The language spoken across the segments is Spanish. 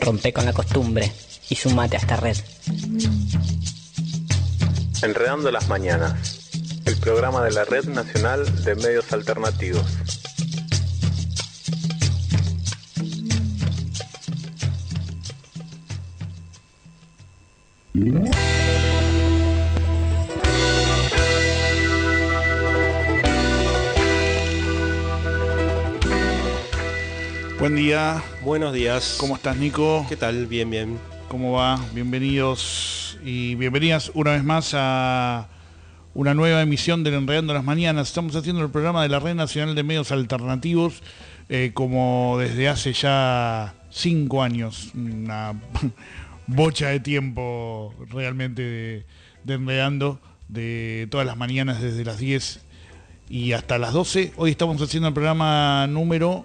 Rompe con la costumbre y sumate a esta red. Enredando las mañanas, el programa de la Red Nacional de Medios Alternativos. Buen día. Buenos días. ¿Cómo estás, Nico? ¿Qué tal? Bien, bien. ¿Cómo va? Bienvenidos y bienvenidas una vez más a una nueva emisión del Enredando las Mañanas. Estamos haciendo el programa de la Red Nacional de Medios Alternativos como desde hace ya 5 años. Una bocha de tiempo realmente de Enredando, de todas las mañanas desde las 10 y hasta las 12. Hoy estamos haciendo el programa número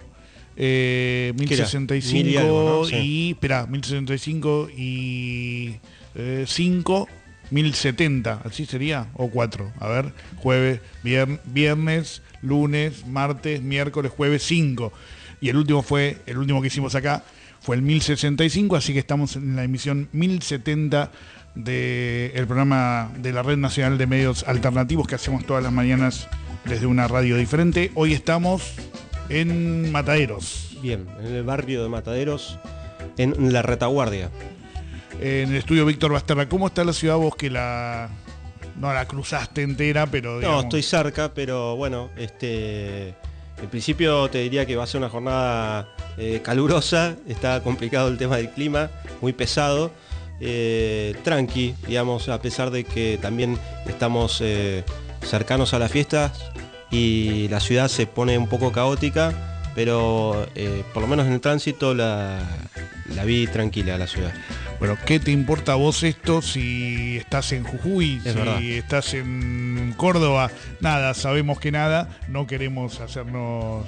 1065 y algo, ¿no? Sí. Y espera, 1065 y 5, 1070, así sería, o 4, a ver, jueves, viernes, lunes, martes, miércoles, jueves, 5, y el último que hicimos acá fue el 1065, así que estamos en la emisión 1070 del programa de la Red Nacional de Medios Alternativos que hacemos todas las mañanas desde una radio diferente. Hoy estamos en Mataderos. Bien, en el barrio de Mataderos, en la retaguardia. En el estudio Víctor Basterra. ¿Cómo está la ciudad vos que no la cruzaste entera, pero digamos... No, estoy cerca, pero bueno, en principio te diría que va a ser una jornada calurosa. Está complicado el tema del clima, muy pesado. Tranqui, digamos, a pesar de que también estamos cercanos a las fiestas y la ciudad se pone un poco caótica, pero por lo menos en el tránsito la vi tranquila la ciudad. Bueno, ¿qué te importa a vos esto si estás en Jujuy, es verdad, estás en Córdoba? Nada, sabemos que nada, no queremos hacernos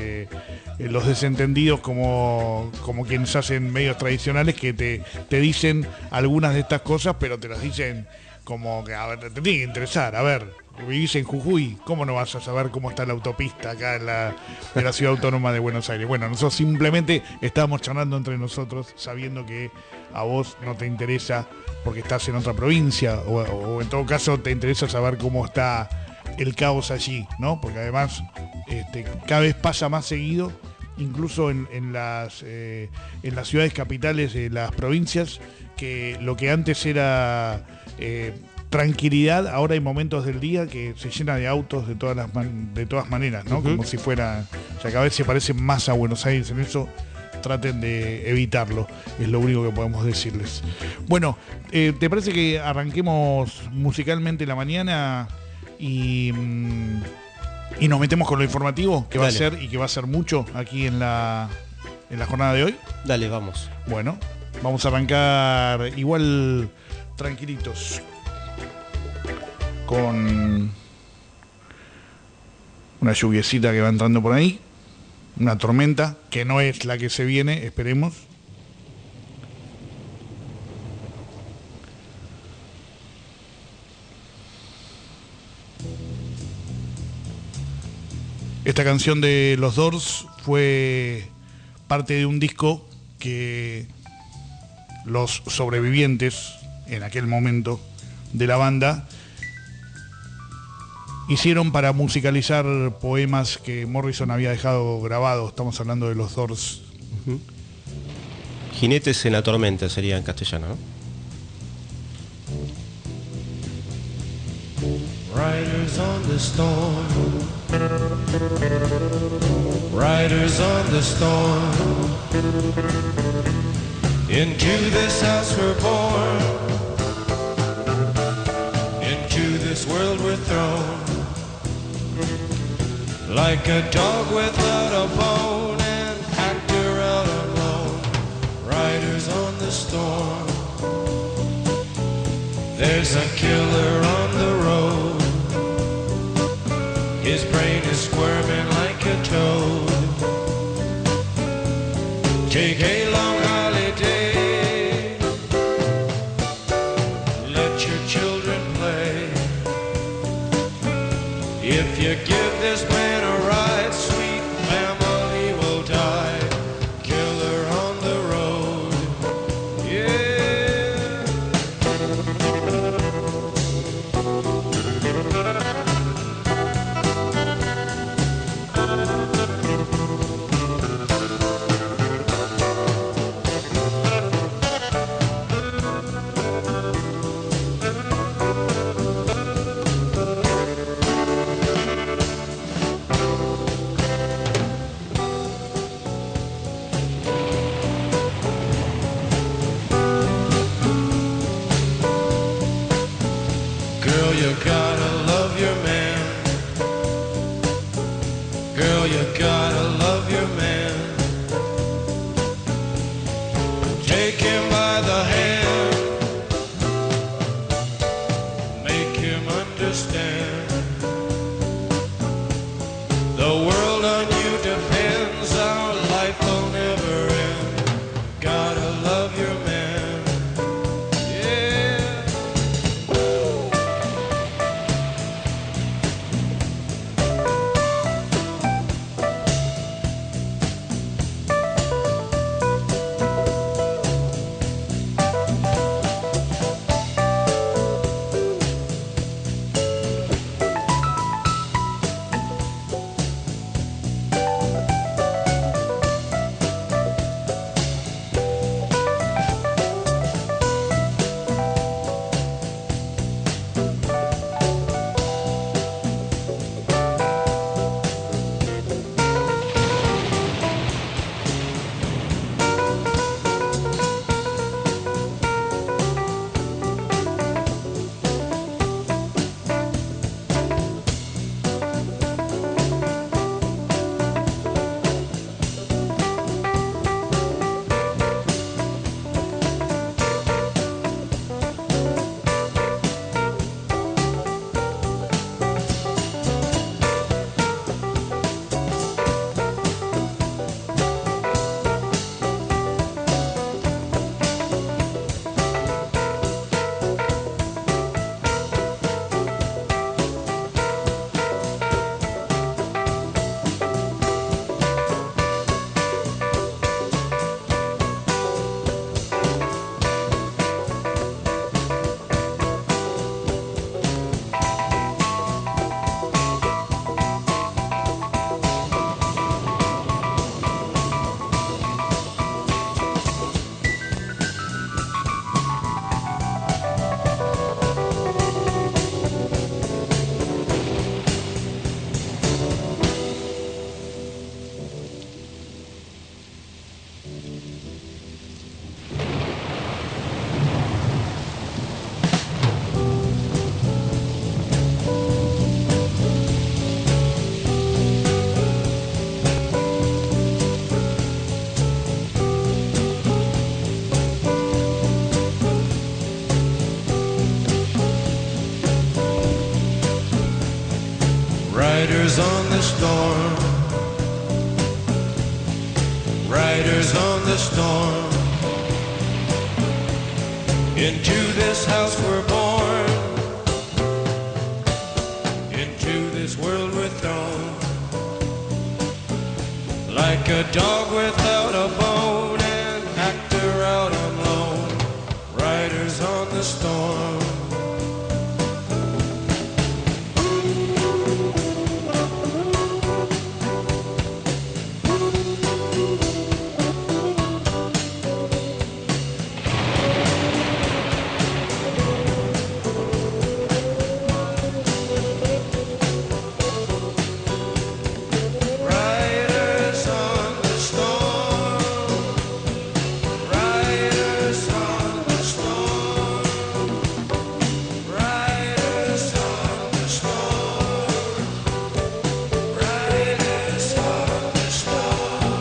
los desentendidos como quienes hacen medios tradicionales que te dicen algunas de estas cosas, pero te las dicen como que, a ver, te tiene que interesar, a ver, vivís en Jujuy, ¿cómo no vas a saber cómo está la autopista acá en la Ciudad Autónoma de Buenos Aires? Bueno, nosotros simplemente estábamos charlando entre nosotros, sabiendo que a vos no te interesa porque estás en otra provincia, o en todo caso te interesa saber cómo está el caos allí, ¿no? Porque además cada vez pasa más seguido, incluso en las ciudades capitales de las provincias, que lo que antes era tranquilidad, ahora hay momentos del día que se llena de autos de todas maneras, ¿no? Como si fuera, o sea, cada vez se parece más a Buenos Aires en eso. Traten de evitarlo, es lo único que podemos decirles. Bueno, ¿te parece que arranquemos musicalmente la mañana y nos metemos con lo informativo que va a ser y que va a ser mucho aquí en la jornada de hoy? Dale, vamos. Bueno, vamos a arrancar igual tranquilitos con una lluviecita que va entrando por ahí. Una tormenta, que no es la que se viene, esperemos. Esta canción de los Doors fue parte de un disco que los sobrevivientes, en aquel momento, de la banda, hicieron para musicalizar poemas que Morrison había dejado grabados. Estamos hablando de los Doors. Jinetes en la tormenta sería en castellano, ¿no? Riders on the storm, riders on the storm, into this house we're born, into this world we're thrown. Like a dog without a bone, an actor out alone. Riders on the storm. There's a killer on the road. His brain is squirming like a toad. Take a long holiday. Let your children play. If you give this man a ride, sweet family will die. Killer on the road. Take him by the hand, make him understand. The world on you depends, our life will never end. Gotta love your man, yeah. Riders on the storm, riders on the storm. Into this house we're born, into this world we're thrown. Like a dog without a bone, an actor out on loan. Riders on the storm. Riders on the storm, riders on the storm, riders on the storm, riders on the storm.